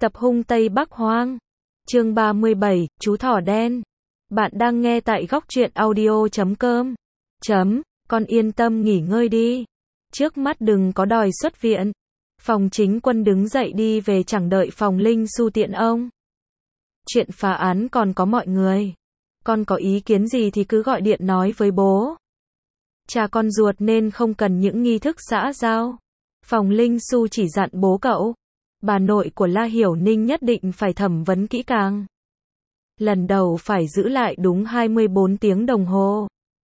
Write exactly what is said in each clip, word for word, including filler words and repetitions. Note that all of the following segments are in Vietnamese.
Tập hung Tây Bắc Hoang. Chương ba mươi bảy, chú thỏ đen. Bạn đang nghe tại góc truyện audio chấm com. Chấm, con yên tâm nghỉ ngơi đi. Trước mắt đừng có đòi xuất viện. Phòng Chính Quân đứng dậy đi về, chẳng đợi Phòng Linh Xu tiện ông. Chuyện phá án còn có mọi người. Con có ý kiến gì thì cứ gọi điện nói với bố. Cha con ruột nên không cần những nghi thức xã giao. Phòng Linh Xu chỉ dặn bố cậu. Bà nội của La Hiểu Ninh nhất định phải thẩm vấn kỹ càng. Lần đầu phải giữ lại đúng hai mươi bốn tiếng đồng hồ.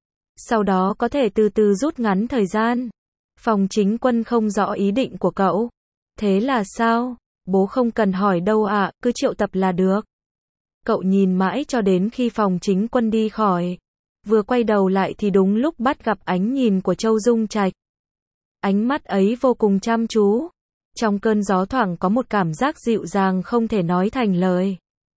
Sau đó có thể từ từ rút ngắn thời gian. Phòng Chính Quân không rõ ý định của cậu. Thế là sao? Bố không cần hỏi đâu ạ, à, cứ triệu tập là được. Cậu nhìn mãi cho đến khi Phòng Chính Quân đi khỏi. Vừa quay đầu lại thì đúng lúc bắt gặp ánh nhìn của Châu Dung Trạch. Ánh mắt ấy vô cùng chăm chú. Trong cơn gió thoảng có một cảm giác dịu dàng không thể nói thành lời.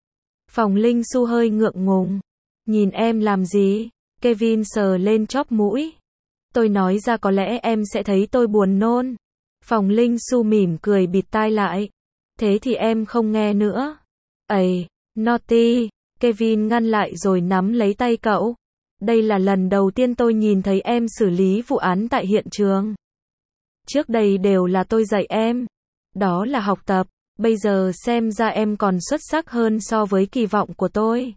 Phòng Linh Xu hơi ngượng ngùng. Nhìn em làm gì? Kevin sờ lên chóp mũi. Tôi nói ra có lẽ em sẽ thấy tôi buồn nôn. Phòng Linh Xu mỉm cười bịt tai lại. Thế thì em không nghe nữa. Ây, Naughty. Kevin ngăn lại rồi nắm lấy tay cậu. Đây là lần đầu tiên tôi nhìn thấy em xử lý vụ án tại hiện trường. Trước đây đều là tôi dạy em. Đó là học tập. Bây giờ xem ra em còn xuất sắc hơn so với kỳ vọng của tôi.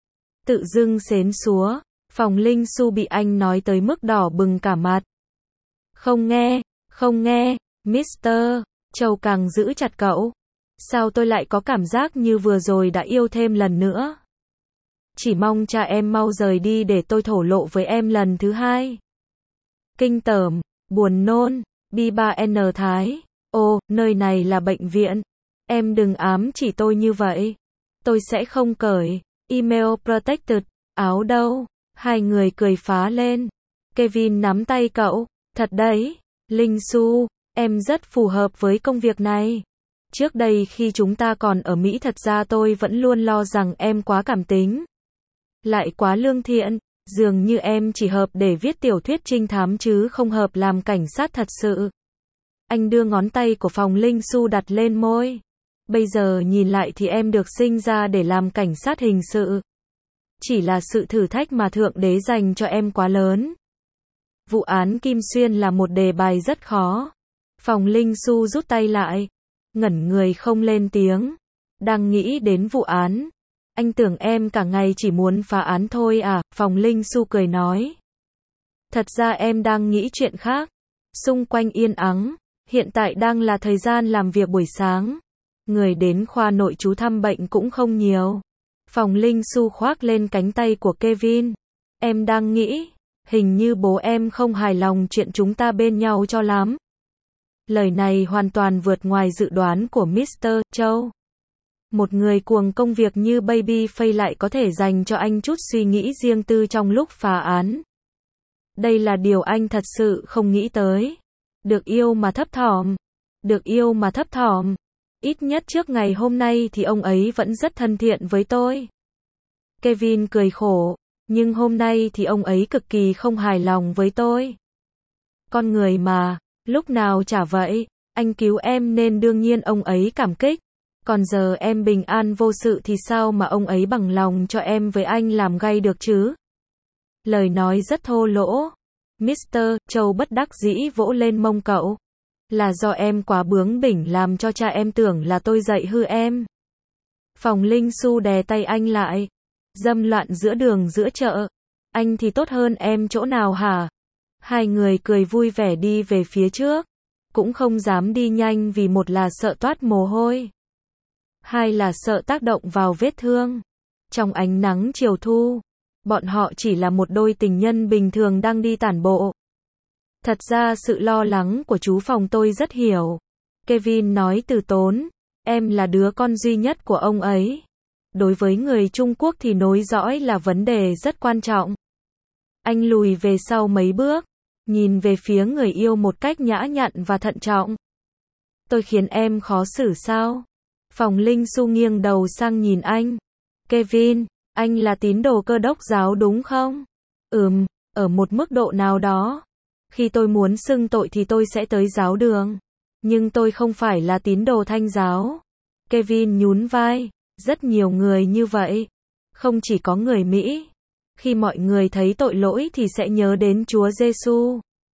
Tự dưng xến xúa. Phòng Linh Xu bị anh nói tới mức đỏ bừng cả mặt. Không nghe, không nghe, Mister Châu càng giữ chặt cậu. Sao tôi lại có cảm giác như vừa rồi đã yêu thêm lần nữa? Chỉ mong cha em mau rời đi để tôi thổ lộ với em lần thứ hai. Kinh tởm, buồn nôn, B ba N Thái. Ô, nơi này là bệnh viện. Em đừng ám chỉ tôi như vậy. Tôi sẽ không cởi. Email protected. Áo đâu? Hai người cười phá lên. Kevin nắm tay cậu. Thật đấy, Linh Xu, em rất phù hợp với công việc này. Trước đây khi chúng ta còn ở Mỹ thật ra tôi vẫn luôn lo rằng em quá cảm tính. Lại quá lương thiện. Dường như em chỉ hợp để viết tiểu thuyết trinh thám chứ không hợp làm cảnh sát thật sự. Anh đưa ngón tay của Phòng Linh Xu đặt lên môi. Bây giờ nhìn lại thì em được sinh ra để làm cảnh sát hình sự. Chỉ là sự thử thách mà Thượng Đế dành cho em quá lớn. Vụ án Kim Xuyên là một đề bài rất khó. Phòng Linh Xu rút tay lại. Ngẩn người không lên tiếng. Đang nghĩ đến vụ án. Anh tưởng em cả ngày chỉ muốn phá án thôi à? Phòng Linh Xu cười nói. Thật ra em đang nghĩ chuyện khác. Xung quanh yên ắng. Hiện tại đang là thời gian làm việc buổi sáng. Người đến khoa nội trú thăm bệnh cũng không nhiều. Phòng Linh Xu khoác lên cánh tay của Kevin. Em đang nghĩ. Hình như bố em không hài lòng chuyện chúng ta bên nhau cho lắm. Lời này hoàn toàn vượt ngoài dự đoán của Mister Châu. Một người cuồng công việc như Babyface lại có thể dành cho anh chút suy nghĩ riêng tư trong lúc phá án. Đây là điều anh thật sự không nghĩ tới. Được yêu mà thấp thỏm. Được yêu mà thấp thỏm. Ít nhất trước ngày hôm nay thì ông ấy vẫn rất thân thiện với tôi. Kevin cười khổ. Nhưng hôm nay thì ông ấy cực kỳ không hài lòng với tôi. Con người mà, lúc nào chả vậy. Anh cứu em nên đương nhiên ông ấy cảm kích. Còn giờ em bình an vô sự thì sao mà ông ấy bằng lòng cho em với anh làm gay được chứ? Lời nói rất thô lỗ. Mister Châu bất đắc dĩ vỗ lên mông cậu. Là do em quá bướng bỉnh làm cho cha em tưởng là tôi dạy hư em. Phòng Linh Xu đè tay anh lại. Dâm loạn giữa đường giữa chợ. Anh thì tốt hơn em chỗ nào hả? Hai người cười vui vẻ đi về phía trước. Cũng không dám đi nhanh vì một là sợ toát mồ hôi. Hai là sợ tác động vào vết thương. Trong ánh nắng chiều thu, bọn họ chỉ là một đôi tình nhân bình thường đang đi tản bộ. Thật ra sự lo lắng của chú Phòng tôi rất hiểu. Kevin nói từ tốn. Em là đứa con duy nhất của ông ấy. Đối với người Trung Quốc thì nối dõi là vấn đề rất quan trọng. Anh lùi về sau mấy bước. Nhìn về phía người yêu một cách nhã nhặn và thận trọng. Tôi khiến em khó xử sao? Phòng Linh Xu nghiêng đầu sang nhìn anh. Kevin, anh là tín đồ Cơ Đốc giáo đúng không? Ừm, ở một mức độ nào đó. Khi tôi muốn xưng tội thì tôi sẽ tới giáo đường. Nhưng tôi không phải là tín đồ Thanh giáo. Kevin nhún vai. Rất nhiều người như vậy. Không chỉ có người Mỹ. Khi mọi người thấy tội lỗi thì sẽ nhớ đến Chúa Giêsu.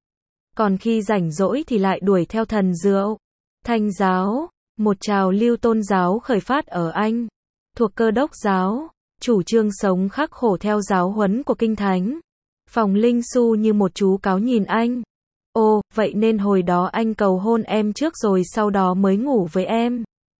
Còn khi rảnh rỗi thì lại đuổi theo thần rượu. Thanh giáo, một trào lưu tôn giáo khởi phát ở Anh, thuộc Cơ đốc giáo, chủ trương sống khắc khổ theo giáo huấn của Kinh Thánh. Phòng Linh Su như một chú cáo nhìn anh. Ồ, vậy nên hồi đó anh cầu hôn em trước rồi sau đó mới ngủ với em.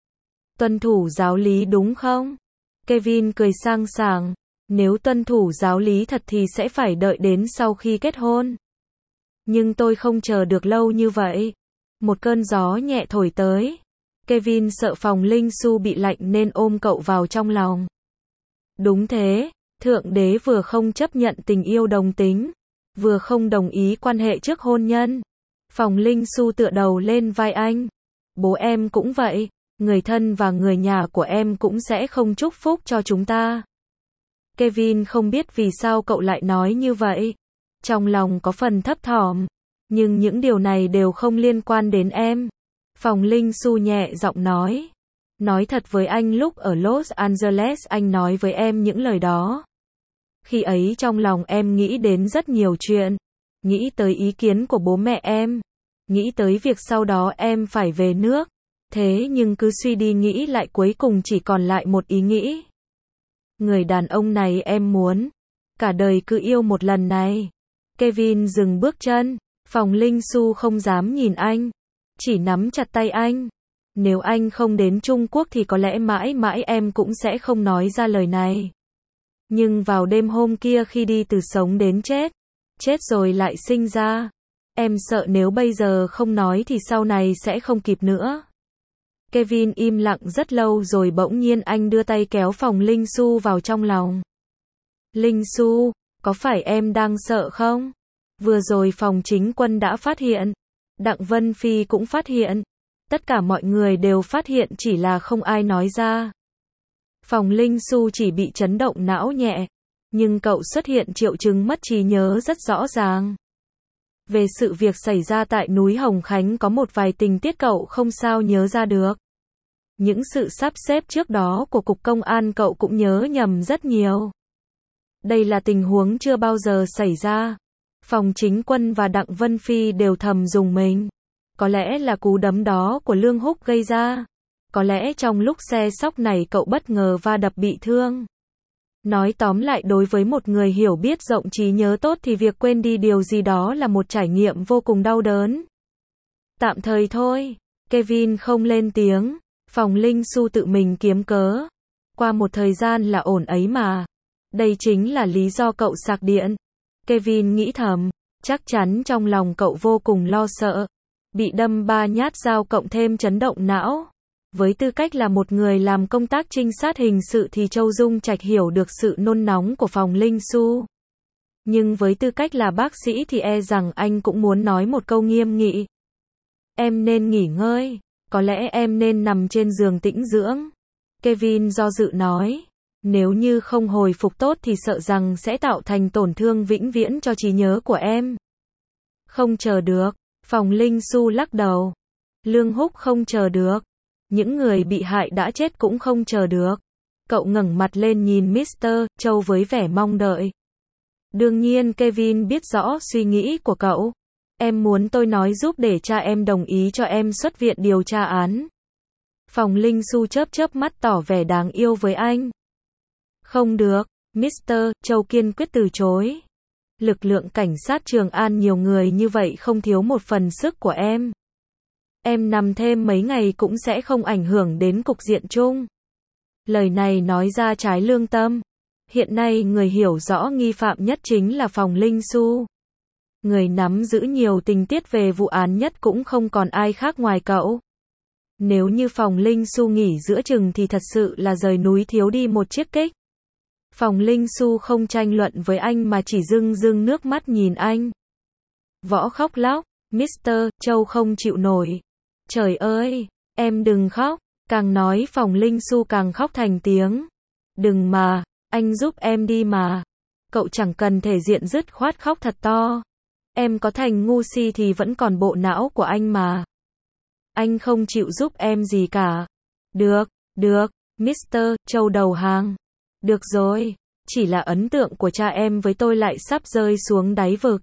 Tuân thủ giáo lý đúng không? Kevin cười sang sảng. Nếu tuân thủ giáo lý thật thì sẽ phải đợi đến sau khi kết hôn. Nhưng tôi không chờ được lâu như vậy. Một cơn gió nhẹ thổi tới. Kevin sợ Phòng Linh Su bị lạnh nên ôm cậu vào trong lòng. Đúng thế, Thượng Đế vừa không chấp nhận tình yêu đồng tính, vừa không đồng ý quan hệ trước hôn nhân. Phòng Linh Su tựa đầu lên vai anh. Bố em cũng vậy, người thân và người nhà của em cũng sẽ không chúc phúc cho chúng ta. Kevin không biết vì sao cậu lại nói như vậy. Trong lòng có phần thấp thỏm. Nhưng những điều này đều không liên quan đến em. Phòng Linh Su nhẹ giọng nói. Nói thật với anh lúc ở Los Angeles anh nói với em những lời đó. Khi ấy trong lòng em nghĩ đến rất nhiều chuyện. Nghĩ tới ý kiến của bố mẹ em. Nghĩ tới việc sau đó em phải về nước. Thế nhưng cứ suy đi nghĩ lại cuối cùng chỉ còn lại một ý nghĩ. Người đàn ông này em muốn. Cả đời cứ yêu một lần này. Kevin dừng bước chân. Phòng Linh Su không dám nhìn anh. Chỉ nắm chặt tay anh. Nếu anh không đến Trung Quốc thì có lẽ mãi mãi em cũng sẽ không nói ra lời này. Nhưng vào đêm hôm kia khi đi từ sống đến chết. Chết rồi lại sinh ra. Em sợ nếu bây giờ không nói thì sau này sẽ không kịp nữa. Kevin im lặng rất lâu rồi bỗng nhiên anh đưa tay kéo Phòng Linh Su vào trong lòng. Linh Su, có phải em đang sợ không? Vừa rồi Phòng Chính Quân đã phát hiện. Đặng Vân Phi cũng phát hiện. Tất cả mọi người đều phát hiện chỉ là không ai nói ra. Phòng Linh Su chỉ bị chấn động não nhẹ. Nhưng cậu xuất hiện triệu chứng mất trí nhớ rất rõ ràng. Về sự việc xảy ra tại núi Hồng Khánh có một vài tình tiết cậu không sao nhớ ra được. Những sự sắp xếp trước đó của Cục Công an cậu cũng nhớ nhầm rất nhiều. Đây là tình huống chưa bao giờ xảy ra. Phòng Chính Quân và Đặng Vân Phi đều thầm rùng mình. Có lẽ là cú đấm đó của Lương Húc gây ra. Có lẽ trong lúc xe sóc này cậu bất ngờ va đập bị thương. Nói tóm lại đối với một người hiểu biết rộng trí nhớ tốt thì việc quên đi điều gì đó là một trải nghiệm vô cùng đau đớn. Tạm thời thôi. Kevin không lên tiếng. Phòng Linh Su tự mình kiếm cớ. Qua một thời gian là ổn ấy mà. Đây chính là lý do cậu sạc điện. Kevin nghĩ thầm. Chắc chắn trong lòng cậu vô cùng lo sợ. Bị đâm ba nhát dao cộng thêm chấn động não. Với tư cách là một người làm công tác trinh sát hình sự thì Châu Dung Trạch hiểu được sự nôn nóng của Phòng Linh Su. Nhưng với tư cách là bác sĩ thì e rằng anh cũng muốn nói một câu nghiêm nghị. Em nên nghỉ ngơi. Có lẽ em nên nằm trên giường tĩnh dưỡng. Kevin do dự nói. Nếu như không hồi phục tốt thì sợ rằng sẽ tạo thành tổn thương vĩnh viễn cho trí nhớ của em. Không chờ được. Phòng Linh Su lắc đầu. Lương Húc không chờ được. Những người bị hại đã chết cũng không chờ được. Cậu ngẩng mặt lên nhìn mít tơ Châu với vẻ mong đợi. Đương nhiên Kevin biết rõ suy nghĩ của cậu. Em muốn tôi nói giúp để cha em đồng ý cho em xuất viện điều tra án. Phòng Linh Su chớp chớp mắt tỏ vẻ đáng yêu với anh. Không được, mít tơ Châu kiên quyết từ chối. Lực lượng cảnh sát Trường An nhiều người như vậy không thiếu một phần sức của em. Em nằm thêm mấy ngày cũng sẽ không ảnh hưởng đến cục diện chung. Lời này nói ra trái lương tâm. Hiện nay người hiểu rõ nghi phạm nhất chính là Phòng Linh Su. Người nắm giữ nhiều tình tiết về vụ án nhất cũng không còn ai khác ngoài cậu. Nếu như Phòng Linh Su nghỉ giữa chừng thì thật sự là rời núi thiếu đi một chiếc kích. Phòng Linh Su không tranh luận với anh mà chỉ rưng rưng nước mắt nhìn anh. Võ khóc lóc, mít tơ Châu không chịu nổi. Trời ơi, em đừng khóc. Càng nói Phòng Linh Su càng khóc thành tiếng. Đừng mà, anh giúp em đi mà. Cậu chẳng cần thể diện dứt khoát khóc thật to. Em có thành ngu si thì vẫn còn bộ não của anh mà. Anh không chịu giúp em gì cả. Được, Được, mít tơ Châu đầu hàng. Được rồi, chỉ là ấn tượng của cha em với tôi lại sắp rơi xuống đáy vực.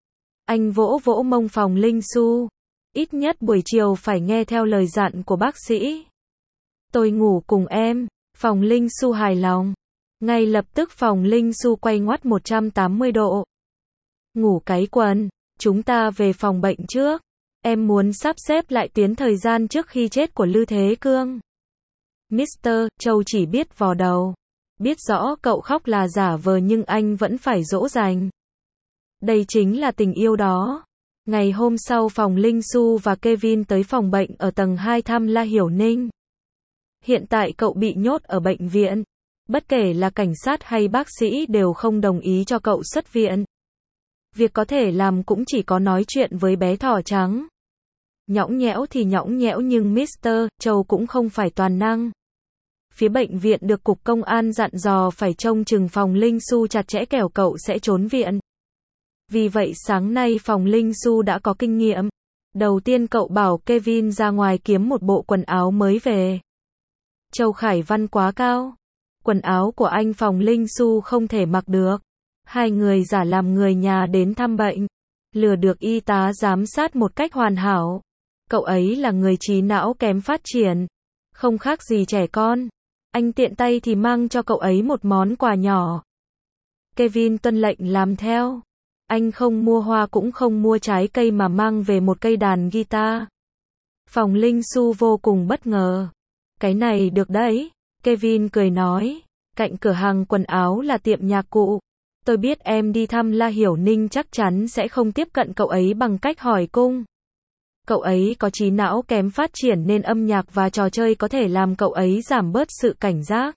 Anh vỗ vỗ mông Phòng Linh Xu. Ít nhất buổi chiều phải nghe theo lời dặn của bác sĩ. Tôi ngủ cùng em. Phòng Linh Xu hài lòng. Ngay lập tức Phòng Linh Xu quay ngoắt một trăm tám mươi độ. Ngủ cái quần, chúng ta về phòng bệnh trước. Em muốn sắp xếp lại tuyến thời gian trước khi chết của Lư Thế Cương. mít tơ Châu chỉ biết vò đầu. Biết rõ cậu khóc là giả vờ nhưng anh vẫn phải dỗ dành. Đây chính là tình yêu đó. Ngày hôm sau Phòng Linh Xu và Kevin tới phòng bệnh ở tầng hai thăm La Hiểu Ninh. Hiện tại cậu bị nhốt ở bệnh viện. Bất kể là cảnh sát hay bác sĩ đều không đồng ý cho cậu xuất viện. Việc có thể làm cũng chỉ có nói chuyện với bé thỏ trắng. Nhõng nhẽo thì nhõng nhẽo nhưng mít tơ Châu cũng không phải toàn năng. Phía bệnh viện được cục công an dặn dò phải trông chừng Phòng Linh Xu chặt chẽ kẻo cậu sẽ trốn viện. Vì vậy sáng nay Phòng Linh Xu đã có kinh nghiệm. Đầu tiên cậu bảo Kevin ra ngoài kiếm một bộ quần áo mới về. Châu Khải Văn quá cao. Quần áo của anh Phòng Linh Xu không thể mặc được. Hai người giả làm người nhà đến thăm bệnh. Lừa được y tá giám sát một cách hoàn hảo. Cậu ấy là người trí não kém phát triển. Không khác gì trẻ con. Anh tiện tay thì mang cho cậu ấy một món quà nhỏ. Kevin tuân lệnh làm theo. Anh không mua hoa cũng không mua trái cây mà mang về một cây đàn guitar. Phòng Linh Xu vô cùng bất ngờ. Cái này được đấy. Kevin cười nói. Cạnh cửa hàng quần áo là tiệm nhạc cụ. Tôi biết em đi thăm La Hiểu Ninh chắc chắn sẽ không tiếp cận cậu ấy bằng cách hỏi cung. Cậu ấy có trí não kém phát triển nên âm nhạc và trò chơi có thể làm cậu ấy giảm bớt sự cảnh giác.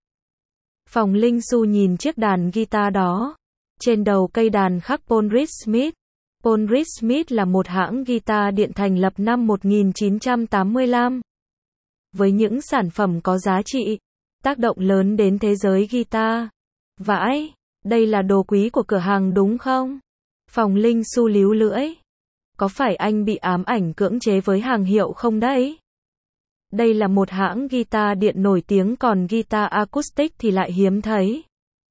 Phòng Linh Xu nhìn chiếc đàn guitar đó. Trên đầu cây đàn khắc Paul Smith. Paul Smith là một hãng guitar điện thành lập năm một nghìn chín trăm tám mươi lăm. Với những sản phẩm có giá trị, tác động lớn đến thế giới guitar. Vãi, đây là đồ quý của cửa hàng đúng không? Phòng Linh Xu líu lưỡi. Có phải anh bị ám ảnh cưỡng chế với hàng hiệu không đấy? Đây là một hãng guitar điện nổi tiếng còn guitar acoustic thì lại hiếm thấy.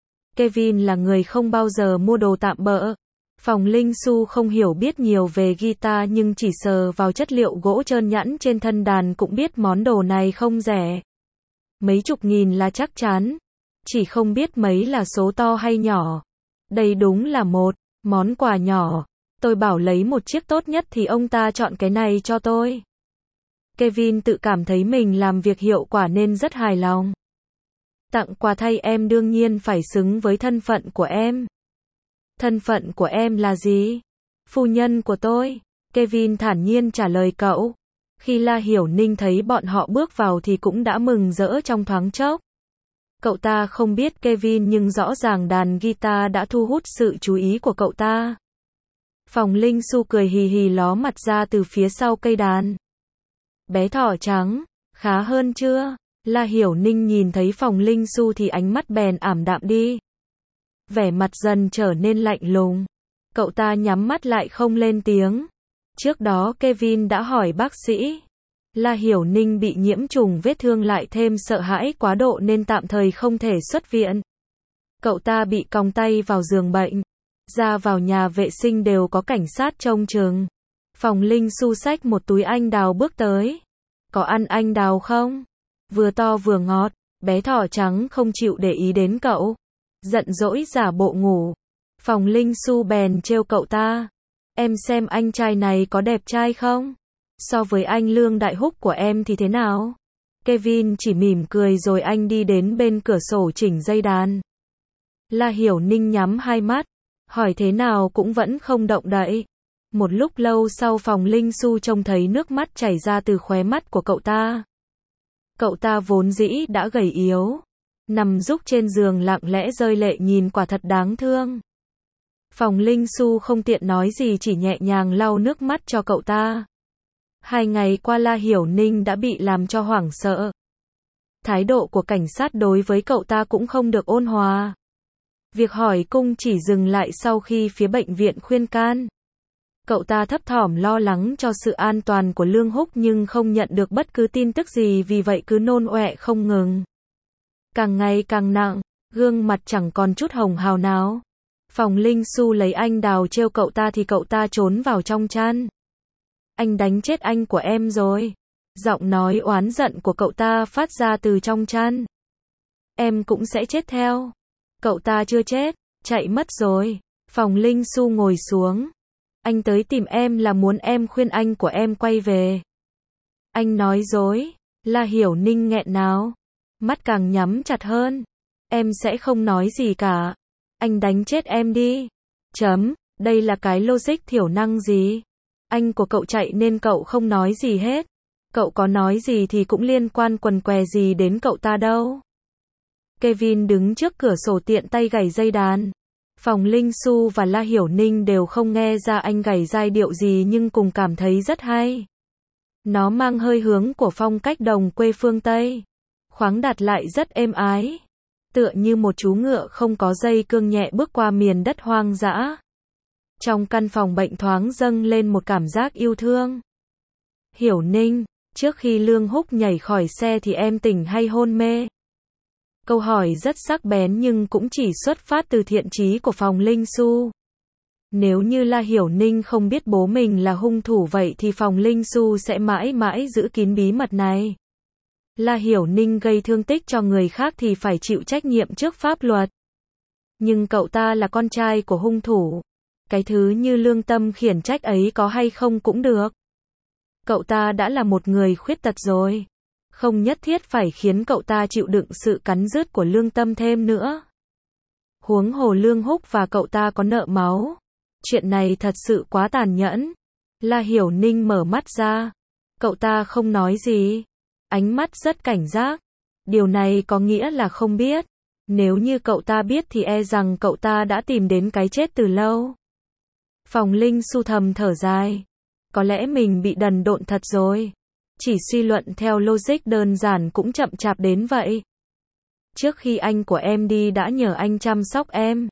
Kevin là người không bao giờ mua đồ tạm bợ. Phòng Linh Xu không hiểu biết nhiều về guitar nhưng chỉ sờ vào chất liệu gỗ trơn nhẵn trên thân đàn cũng biết món đồ này không rẻ. Mấy chục nghìn là chắc chắn. Chỉ không biết mấy là số to hay nhỏ. Đây đúng là một món quà nhỏ. Tôi bảo lấy một chiếc tốt nhất thì ông ta chọn cái này cho tôi. Kevin tự cảm thấy mình làm việc hiệu quả nên rất hài lòng. Tặng quà thay em đương nhiên phải xứng với thân phận của em. Thân phận của em là gì? Phu nhân của tôi. Kevin thản nhiên trả lời cậu. Khi La Hiểu Ninh thấy bọn họ bước vào thì cũng đã mừng rỡ trong thoáng chốc. Cậu ta không biết Kevin nhưng rõ ràng đàn guitar đã thu hút sự chú ý của cậu ta. Phòng Linh Xu cười hì hì ló mặt ra từ phía sau cây đàn. Bé thỏ trắng, khá hơn chưa? La Hiểu Ninh nhìn thấy Phòng Linh Xu thì ánh mắt bèn ảm đạm đi. Vẻ mặt dần trở nên lạnh lùng. Cậu ta nhắm mắt lại không lên tiếng. Trước đó Kevin đã hỏi bác sĩ. La Hiểu Ninh bị nhiễm trùng vết thương lại thêm sợ hãi quá độ nên tạm thời không thể xuất viện. Cậu ta bị còng tay vào giường bệnh. Ra vào nhà vệ sinh đều có cảnh sát trông chừng. Phòng Linh Xu xách một túi anh đào bước tới. Có ăn anh đào không? Vừa to vừa ngọt. Bé thỏ trắng không chịu để ý đến cậu. Giận dỗi giả bộ ngủ. Phòng Linh Xu bèn trêu cậu ta. Em xem anh trai này có đẹp trai không? So với anh Lương Đại Húc của em thì thế nào? Kevin chỉ mỉm cười rồi anh đi đến bên cửa sổ chỉnh dây đàn. La Hiểu Ninh nhắm hai mắt. Hỏi thế nào cũng vẫn không động đậy. Một lúc lâu sau Phòng Linh Xu trông thấy nước mắt chảy ra từ khóe mắt của cậu ta. Cậu ta vốn dĩ đã gầy yếu. Nằm rúc trên giường lặng lẽ rơi lệ nhìn quả thật đáng thương. Phòng Linh Xu không tiện nói gì chỉ nhẹ nhàng lau nước mắt cho cậu ta. Hai ngày qua La Hiểu Ninh đã bị làm cho hoảng sợ. Thái độ của cảnh sát đối với cậu ta cũng không được ôn hòa. Việc hỏi cung chỉ dừng lại sau khi phía bệnh viện khuyên can. Cậu ta thấp thỏm lo lắng cho sự an toàn của Lương Húc nhưng không nhận được bất cứ tin tức gì vì vậy cứ nôn ọe không ngừng. Càng ngày càng nặng, gương mặt chẳng còn chút hồng hào nào. Phòng Linh Xu lấy anh đào trêu cậu ta thì cậu ta trốn vào trong chăn. Anh đánh chết anh của em rồi. Giọng nói oán giận của cậu ta phát ra từ trong chăn. Em cũng sẽ chết theo. Cậu ta chưa chết, chạy mất rồi. Phòng Linh Xu ngồi xuống. Anh tới tìm em là muốn em khuyên anh của em quay về. Anh nói dối. La Hiểu Ninh nghẹn ngào. Mắt càng nhắm chặt hơn. Em sẽ không nói gì cả. Anh đánh chết em đi. Chấm, đây là cái logic thiểu năng gì? Anh của cậu chạy nên cậu không nói gì hết. Cậu có nói gì thì cũng liên quan quần què gì đến cậu ta đâu. Kevin đứng trước cửa sổ tiện tay gảy dây đàn. Phòng Linh Xu và La Hiểu Ninh đều không nghe ra anh gảy giai điệu gì nhưng cùng cảm thấy rất hay. Nó mang hơi hướng của phong cách đồng quê phương Tây. Khoáng đạt lại rất êm ái. Tựa như một chú ngựa không có dây cương nhẹ bước qua miền đất hoang dã. Trong căn phòng bệnh thoáng dâng lên một cảm giác yêu thương. Hiểu Ninh, trước khi Lương Húc nhảy khỏi xe thì em tỉnh hay hôn mê? Câu hỏi rất sắc bén nhưng cũng chỉ xuất phát từ thiện chí của Phòng Linh Xu. Nếu như La Hiểu Ninh không biết bố mình là hung thủ vậy thì Phòng Linh Xu sẽ mãi mãi giữ kín bí mật này. La Hiểu Ninh gây thương tích cho người khác thì phải chịu trách nhiệm trước pháp luật. Nhưng cậu ta là con trai của hung thủ. Cái thứ như lương tâm khiển trách ấy có hay không cũng được. Cậu ta đã là một người khuyết tật rồi. Không nhất thiết phải khiến cậu ta chịu đựng sự cắn rứt của lương tâm thêm nữa. Huống hồ Lương Húc và cậu ta có nợ máu. Chuyện này thật sự quá tàn nhẫn. La Hiểu Ninh mở mắt ra. Cậu ta không nói gì. Ánh mắt rất cảnh giác. Điều này có nghĩa là không biết. Nếu như cậu ta biết thì e rằng cậu ta đã tìm đến cái chết từ lâu. Phòng Linh Xu thầm thở dài. Có lẽ mình bị đần độn thật rồi. Chỉ suy luận theo logic đơn giản cũng chậm chạp đến vậy. Trước khi anh của em đi đã nhờ anh chăm sóc em.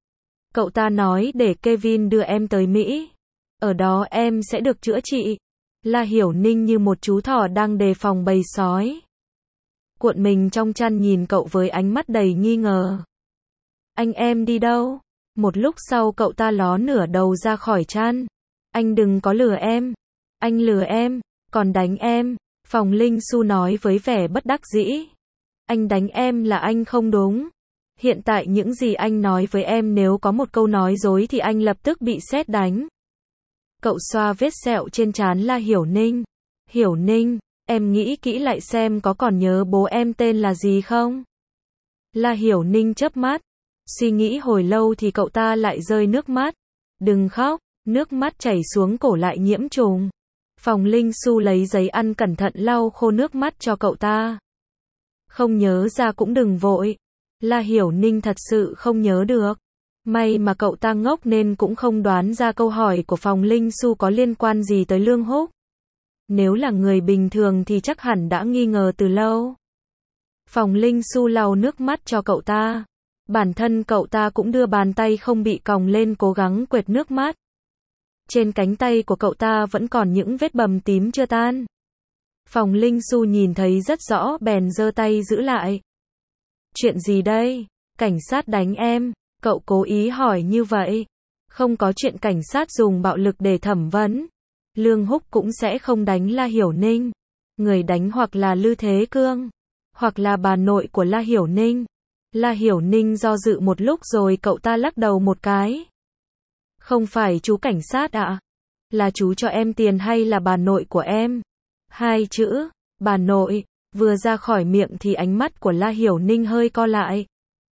Cậu ta nói để Kevin đưa em tới Mỹ. Ở đó em sẽ được chữa trị. La Hiểu Ninh như một chú thỏ đang đề phòng bầy sói. Cuộn mình trong chăn nhìn cậu với ánh mắt đầy nghi ngờ. Anh em đi đâu? Một lúc sau cậu ta ló nửa đầu ra khỏi chăn. Anh đừng có lừa em. Anh lừa em, còn đánh em. Phòng Linh Xu nói với vẻ bất đắc dĩ. Anh đánh em là anh không đúng. Hiện tại những gì anh nói với em nếu có một câu nói dối thì anh lập tức bị sét đánh. Cậu xoa vết sẹo trên trán La Hiểu Ninh. Hiểu Ninh, em nghĩ kỹ lại xem có còn nhớ bố em tên là gì không? La Hiểu Ninh chớp mắt. Suy nghĩ hồi lâu thì cậu ta lại rơi nước mắt. Đừng khóc, nước mắt chảy xuống cổ lại nhiễm trùng. Phòng Linh Xu lấy giấy ăn cẩn thận lau khô nước mắt cho cậu ta. Không nhớ ra cũng đừng vội. La Hiểu Ninh thật sự không nhớ được. May mà cậu ta ngốc nên cũng không đoán ra câu hỏi của Phòng Linh Xu có liên quan gì tới Lương Húc. Nếu là người bình thường thì chắc hẳn đã nghi ngờ từ lâu. Phòng Linh Xu lau nước mắt cho cậu ta. Bản thân cậu ta cũng đưa bàn tay không bị còng lên cố gắng quệt nước mắt. Trên cánh tay của cậu ta vẫn còn những vết bầm tím chưa tan. Phòng Linh Xu nhìn thấy rất rõ bèn giơ tay giữ lại. Chuyện gì đây? Cảnh sát đánh em. Cậu cố ý hỏi như vậy. Không có chuyện cảnh sát dùng bạo lực để thẩm vấn. Lương Húc cũng sẽ không đánh La Hiểu Ninh. Người đánh hoặc là Lư Thế Cương, hoặc là bà nội của La Hiểu Ninh. La Hiểu Ninh do dự một lúc rồi cậu ta lắc đầu một cái. Không phải chú cảnh sát ạ. Là chú cho em tiền hay là bà nội của em? Hai chữ, bà nội, vừa ra khỏi miệng thì ánh mắt của La Hiểu Ninh hơi co lại.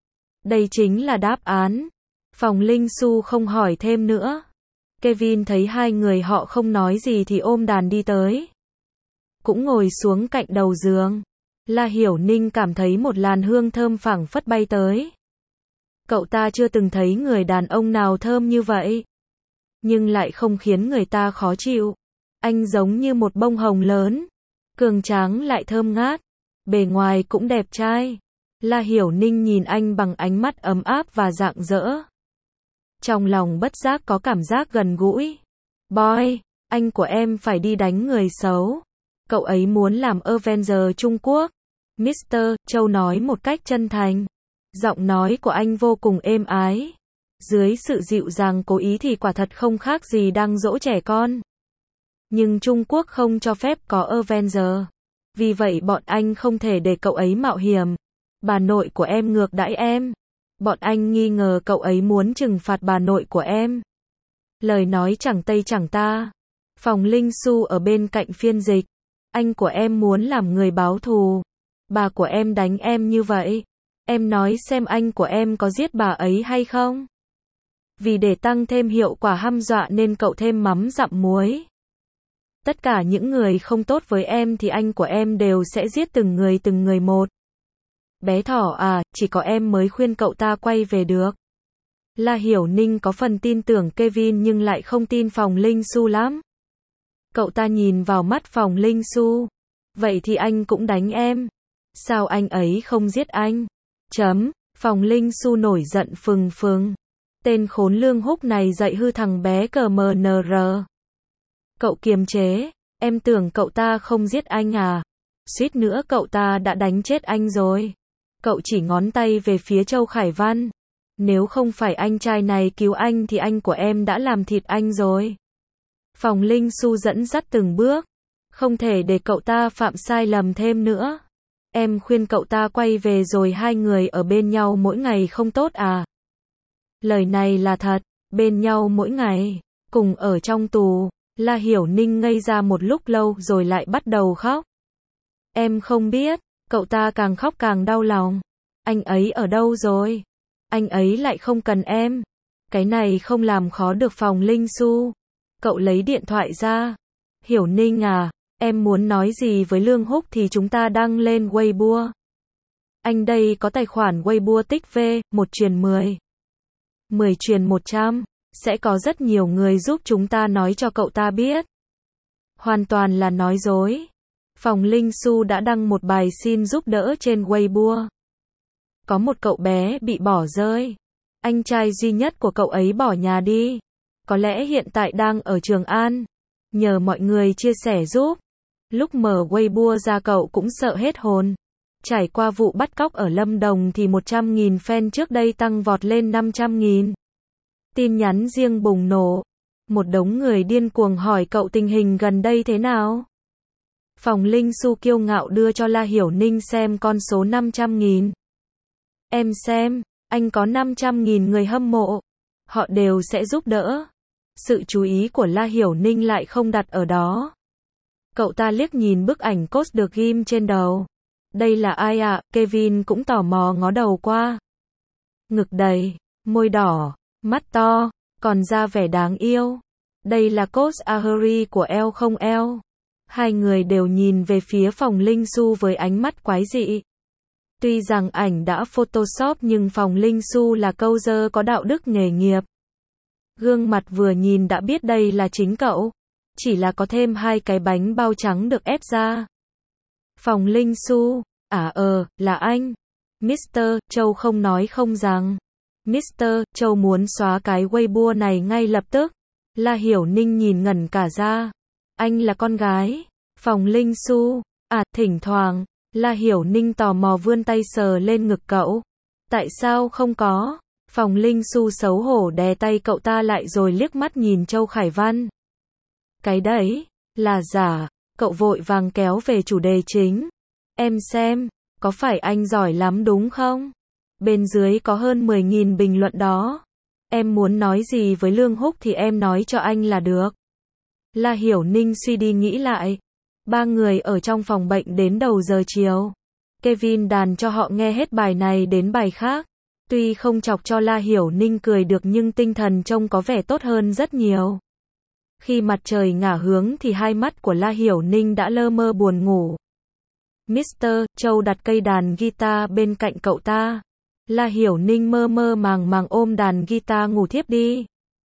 Đây chính là đáp án. Phòng Linh Xu không hỏi thêm nữa. Kevin thấy hai người họ không nói gì thì ôm đàn đi tới. Cũng ngồi xuống cạnh đầu giường. La Hiểu Ninh cảm thấy một làn hương thơm phảng phất bay tới. Cậu ta chưa từng thấy người đàn ông nào thơm như vậy. Nhưng lại không khiến người ta khó chịu. Anh giống như một bông hồng lớn. Cường tráng lại thơm ngát. Bề ngoài cũng đẹp trai. La Hiểu Ninh nhìn anh bằng ánh mắt ấm áp và rạng rỡ. Trong lòng bất giác có cảm giác gần gũi. Boy, anh của em phải đi đánh người xấu. Cậu ấy muốn làm Avenger Trung Quốc. mít tơ Châu nói một cách chân thành. Giọng nói của anh vô cùng êm ái. Dưới sự dịu dàng cố ý thì quả thật không khác gì đang dỗ trẻ con. Nhưng Trung Quốc không cho phép có Avenger. Vì vậy bọn anh không thể để cậu ấy mạo hiểm. Bà nội của em ngược đãi em. Bọn anh nghi ngờ cậu ấy muốn trừng phạt bà nội của em. Lời nói chẳng tây chẳng ta. Phòng Linh Su ở bên cạnh phiên dịch. Anh của em muốn làm người báo thù. Bà của em đánh em như vậy. Em nói xem anh của em có giết bà ấy hay không? Vì để tăng thêm hiệu quả hăm dọa nên cậu thêm mắm dặm muối. Tất cả những người không tốt với em thì anh của em đều sẽ giết từng người từng người một. Bé thỏ à, chỉ có em mới khuyên cậu ta quay về được. La Hiểu Ninh có phần tin tưởng Kevin nhưng lại không tin Phòng Linh Su lắm. Cậu ta nhìn vào mắt Phòng Linh Su. Vậy thì anh cũng đánh em. Sao anh ấy không giết anh? Chấm. Phòng Linh Su nổi giận phừng phừng. Tên khốn Lương Húc này dạy hư thằng bé cờ mờ nờ rờ. Cậu kiềm chế. Em tưởng cậu ta không giết anh à? Suýt nữa cậu ta đã đánh chết anh rồi. Cậu chỉ ngón tay về phía Châu Khải Văn. Nếu không phải anh trai này cứu anh thì anh của em đã làm thịt anh rồi. Phòng Linh Su dẫn dắt từng bước. Không thể để cậu ta phạm sai lầm thêm nữa. Em khuyên cậu ta quay về rồi hai người ở bên nhau mỗi ngày không tốt à? Lời này là thật. Bên nhau mỗi ngày. Cùng ở trong tù. La Hiểu Ninh ngây ra một lúc lâu rồi lại bắt đầu khóc. Em không biết. Cậu ta càng khóc càng đau lòng. Anh ấy ở đâu rồi? Anh ấy lại không cần em. Cái này không làm khó được Phòng Linh Su. Cậu lấy điện thoại ra. Hiểu Ninh à, em muốn nói gì với Lương Húc thì chúng ta đăng lên Weibo. Anh đây có tài khoản Weibo tích V, một truyền mười. mười truyền một trăm. Sẽ có rất nhiều người giúp chúng ta nói cho cậu ta biết. Hoàn toàn là nói dối. Phòng Linh Su đã đăng một bài xin giúp đỡ trên Weibo. Có một cậu bé bị bỏ rơi. Anh trai duy nhất của cậu ấy bỏ nhà đi. Có lẽ hiện tại đang ở Trường An. Nhờ mọi người chia sẻ giúp. Lúc mở Weibo ra cậu cũng sợ hết hồn. Trải qua vụ bắt cóc ở Lâm Đồng thì một trăm nghìn fan trước đây tăng vọt lên năm trăm nghìn. Tin nhắn riêng bùng nổ. Một đống người điên cuồng hỏi cậu tình hình gần đây thế nào. Phòng Linh Su kiêu ngạo đưa cho La Hiểu Ninh xem con số năm trăm nghìn. Em xem, anh có năm trăm nghìn người hâm mộ. Họ đều sẽ giúp đỡ. Sự chú ý của La Hiểu Ninh lại không đặt ở đó. Cậu ta liếc nhìn bức ảnh coach được ghim trên đầu. Đây là ai ạ? À? Kevin cũng tò mò ngó đầu qua. Ngực đầy, môi đỏ, mắt to, còn da vẻ đáng yêu. Đây là coach Ahuri của L không L. Hai người đều nhìn về phía Phòng Linh Su với ánh mắt quái dị. Tuy rằng ảnh đã photoshop nhưng Phòng Linh Su là câu dơ có đạo đức nghề nghiệp. Gương mặt vừa nhìn đã biết đây là chính cậu. Chỉ là có thêm hai cái bánh bao trắng được ép ra. Phòng Linh Su, à ờ, là anh. mít tơ Châu không nói không rằng. mít tơ Châu muốn xóa cái Weibo này ngay lập tức. La Hiểu Ninh nhìn ngẩn cả ra. Anh là con gái. Phòng Linh Su, à, thỉnh thoảng. La Hiểu Ninh tò mò vươn tay sờ lên ngực cậu. Tại sao không có? Phòng Linh Su xấu hổ đè tay cậu ta lại rồi liếc mắt nhìn Châu Khải Văn. Cái đấy, là giả. Cậu vội vàng kéo về chủ đề chính. Em xem, có phải anh giỏi lắm đúng không? Bên dưới có hơn mười nghìn bình luận đó. Em muốn nói gì với Lương Húc thì em nói cho anh là được. La Hiểu Ninh suy đi nghĩ lại. Ba người ở trong phòng bệnh đến đầu giờ chiều. Kevin đàn cho họ nghe hết bài này đến bài khác. Tuy không chọc cho La Hiểu Ninh cười được nhưng tinh thần trông có vẻ tốt hơn rất nhiều. Khi mặt trời ngả hướng thì hai mắt của La Hiểu Ninh đã lơ mơ buồn ngủ. mít tơ Châu đặt cây đàn guitar bên cạnh cậu ta. La Hiểu Ninh mơ mơ màng màng ôm đàn guitar ngủ thiếp đi.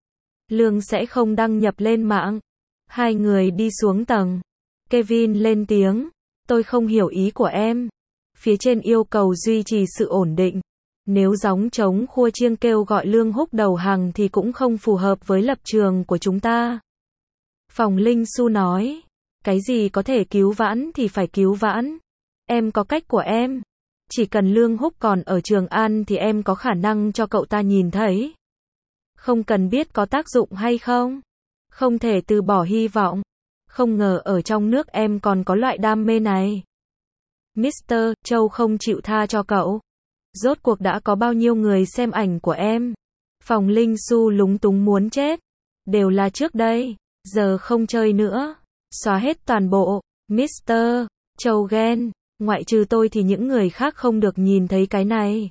Lương sẽ không đăng nhập lên mạng. Hai người đi xuống tầng. Kevin lên tiếng. Tôi không hiểu ý của em. Phía trên yêu cầu duy trì sự ổn định. Nếu gióng trống khua chiêng kêu gọi Lương Húc đầu hàng thì cũng không phù hợp với lập trường của chúng ta. Phòng Linh Su nói. Cái gì có thể cứu vãn thì phải cứu vãn. Em có cách của em. Chỉ cần Lương Húc còn ở Trường An thì em có khả năng cho cậu ta nhìn thấy. Không cần biết có tác dụng hay không. Không thể từ bỏ hy vọng. Không ngờ ở trong nước em còn có loại đam mê này. mít tơ Châu không chịu tha cho cậu. Rốt cuộc đã có bao nhiêu người xem ảnh của em. Phòng Linh Su lúng túng muốn chết. Đều là trước đây. Giờ không chơi nữa. Xóa hết toàn bộ. mít tơ Châu ghen. Ngoại trừ tôi thì những người khác không được nhìn thấy cái này.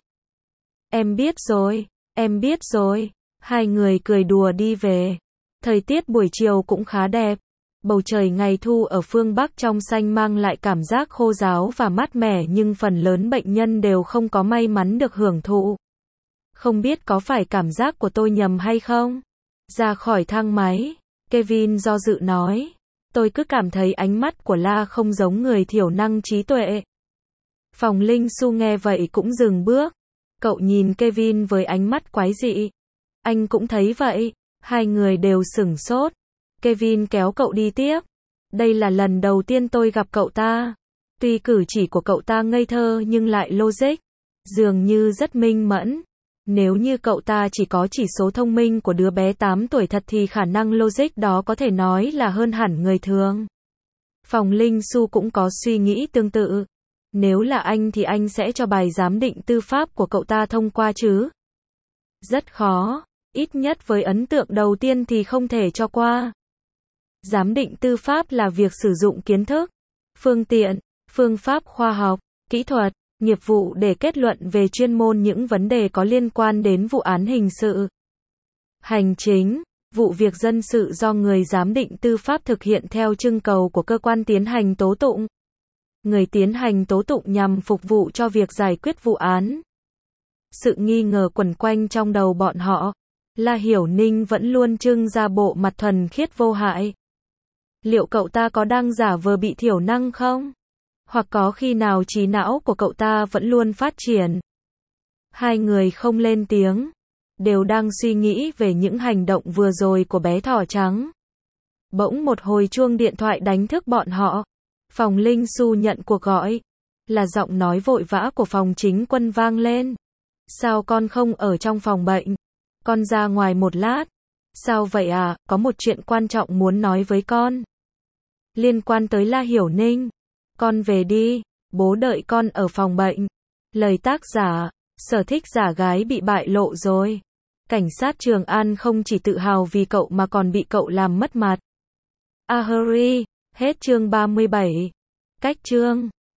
Em biết rồi. Em biết rồi. Hai người cười đùa đi về. Thời tiết buổi chiều cũng khá đẹp. Bầu trời ngày thu ở phương Bắc trong xanh mang lại cảm giác khô ráo và mát mẻ, nhưng phần lớn bệnh nhân đều không có may mắn được hưởng thụ. Không biết có phải cảm giác của tôi nhầm hay không? Ra khỏi thang máy, Kevin do dự nói. Tôi cứ cảm thấy ánh mắt của La không giống người thiểu năng trí tuệ. Phòng Linh Su nghe vậy cũng dừng bước. Cậu nhìn Kevin với ánh mắt quái dị. Anh cũng thấy vậy. Hai người đều sửng sốt. Kevin kéo cậu đi tiếp. Đây là lần đầu tiên tôi gặp cậu ta. Tuy cử chỉ của cậu ta ngây thơ nhưng lại logic. Dường như rất minh mẫn. Nếu như cậu ta chỉ có chỉ số thông minh của đứa bé tám tuổi thật thì khả năng logic đó có thể nói là hơn hẳn người thường. Phòng Linh Su cũng có suy nghĩ tương tự. Nếu là anh thì anh sẽ cho bài giám định tư pháp của cậu ta thông qua chứ? Rất khó. Ít nhất với ấn tượng đầu tiên thì không thể cho qua. Giám định tư pháp là việc sử dụng kiến thức, phương tiện, phương pháp khoa học, kỹ thuật, nghiệp vụ để kết luận về chuyên môn những vấn đề có liên quan đến vụ án hình sự, hành chính, vụ việc dân sự do người giám định tư pháp thực hiện theo trưng cầu của cơ quan tiến hành tố tụng. Người tiến hành tố tụng nhằm phục vụ cho việc giải quyết vụ án. Sự nghi ngờ quẩn quanh trong đầu bọn họ. La Hiểu Ninh vẫn luôn trưng ra bộ mặt thuần khiết vô hại. Liệu cậu ta có đang giả vờ bị thiểu năng không? Hoặc có khi nào trí não của cậu ta vẫn luôn phát triển? Hai người không lên tiếng. Đều đang suy nghĩ về những hành động vừa rồi của bé thỏ trắng. Bỗng một hồi chuông điện thoại đánh thức bọn họ. Phòng Linh Su nhận cuộc gọi. Là giọng nói vội vã của phòng chính quân vang lên. Sao con không ở trong phòng bệnh? Con ra ngoài một lát. Sao vậy à, có một chuyện quan trọng muốn nói với con. Liên quan tới La Hiểu Ninh. Con về đi, bố đợi con ở phòng bệnh. Lời tác giả, sở thích giả gái bị bại lộ rồi. Cảnh sát Trường An không chỉ tự hào vì cậu mà còn bị cậu làm mất mặt. A hurry, hết chương ba mươi bảy. Cách chương